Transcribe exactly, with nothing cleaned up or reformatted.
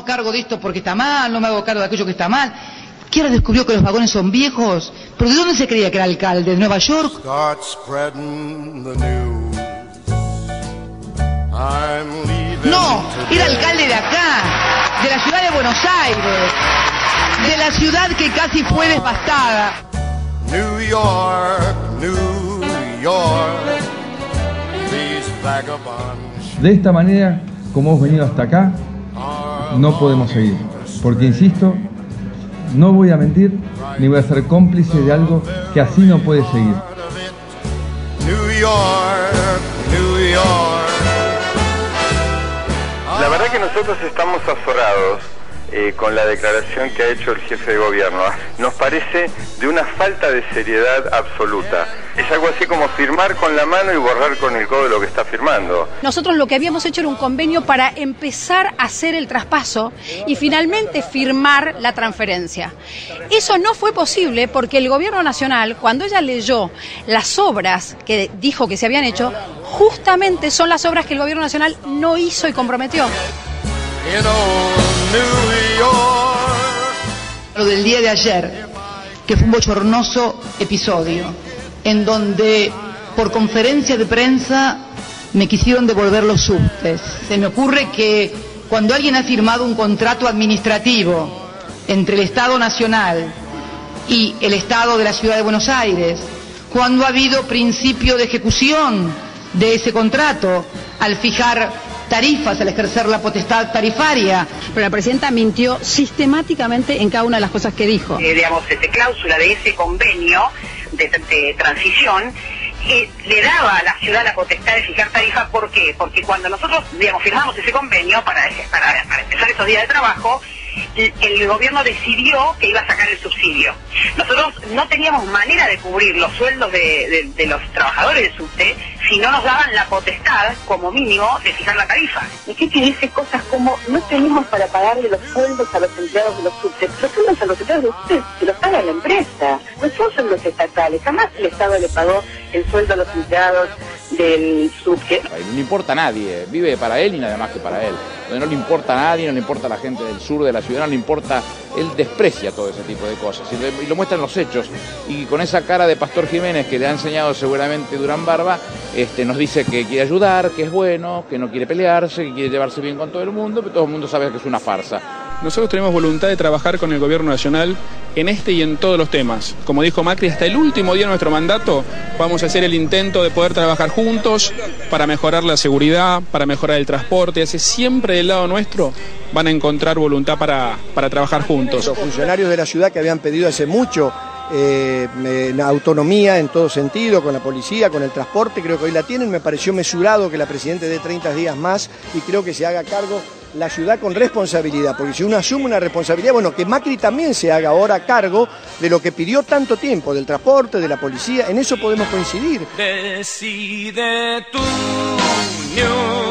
hago cargo de esto porque está mal, no me hago cargo de aquello que está mal. ¿Qué ahora descubrió que los vagones son viejos? ¿Pero de dónde se creía que era alcalde? ¿De Nueva York? No, era alcalde de acá, de la ciudad de Buenos Aires, de la ciudad que casi fue devastada. New York, New York, these vagabonds. De esta manera, como hemos venido hasta acá, no podemos seguir, porque insisto, no voy a mentir ni voy a ser cómplice de algo que así no puede seguir. New York, New York. La verdad que nosotros estamos azorados eh, con la declaración que ha hecho el jefe de gobierno. Nos parece de una falta de seriedad absoluta. Es algo así como firmar con la mano y borrar con el codo lo que está firmando. Nosotros lo que habíamos hecho era un convenio para empezar a hacer el traspaso y finalmente firmar la transferencia. Eso no fue posible porque el gobierno nacional, cuando ella leyó las obras que dijo que se habían hecho, justamente son las obras que el gobierno nacional no hizo y comprometió. Lo del día de ayer, que fue un bochornoso episodio, en donde por conferencia de prensa me quisieron devolver los subtes. Se me ocurre que cuando alguien ha firmado un contrato administrativo entre el Estado Nacional y el Estado de la Ciudad de Buenos Aires, cuando ha habido principio de ejecución de ese contrato al fijar tarifas, al ejercer la potestad tarifaria. Pero la presidenta mintió sistemáticamente en cada una de las cosas que dijo. Eh, digamos, esta cláusula de ese convenio de, de transición eh, le daba a la ciudad la potestad de fijar tarifas. ¿Por qué? Porque cuando nosotros, digamos, firmamos ese convenio para, para, para empezar esos días de trabajo, el, el gobierno decidió que iba a sacar el subsidio. Nosotros no teníamos manera de cubrir los sueldos de, de, de los trabajadores de subte si no nos daban la potestad, como mínimo, de fijar la tarifa. ¿Y qué quiere decir cosas como no tenemos para pagarle los sueldos a los empleados de los subtes? Los sueldos a los empleados de los subtes se los paga la empresa, no son sueldos estatales. Jamás el Estado le pagó el sueldo a los empleados del subte. No le importa a nadie, vive para él y nada más que para él. Donde no le importa a nadie, no le importa a la gente del sur de la ciudad, no le importa, él desprecia todo ese tipo de cosas y lo muestran los hechos. Y con esa cara de Pastor Jiménez que le ha enseñado seguramente Durán Barba, este, nos dice que quiere ayudar, que es bueno, que no quiere pelearse, que quiere llevarse bien con todo el mundo, pero todo el mundo sabe que es una farsa. Nosotros tenemos voluntad de trabajar con el gobierno nacional en este y en todos los temas. Como dijo Macri, hasta el último día de nuestro mandato vamos a hacer el intento de poder trabajar juntos para mejorar la seguridad, para mejorar el transporte. Así siempre del lado nuestro van a encontrar voluntad para, para trabajar juntos. Los funcionarios de la ciudad que habían pedido hace mucho eh, eh, autonomía en todo sentido, con la policía, con el transporte, creo que hoy la tienen. Me pareció mesurado que la Presidenta dé treinta días más y creo que se haga cargo la ciudad con responsabilidad, porque si uno asume una responsabilidad, bueno, que Macri también se haga ahora cargo de lo que pidió tanto tiempo, del transporte, de la policía, en eso podemos coincidir. Decide tú, New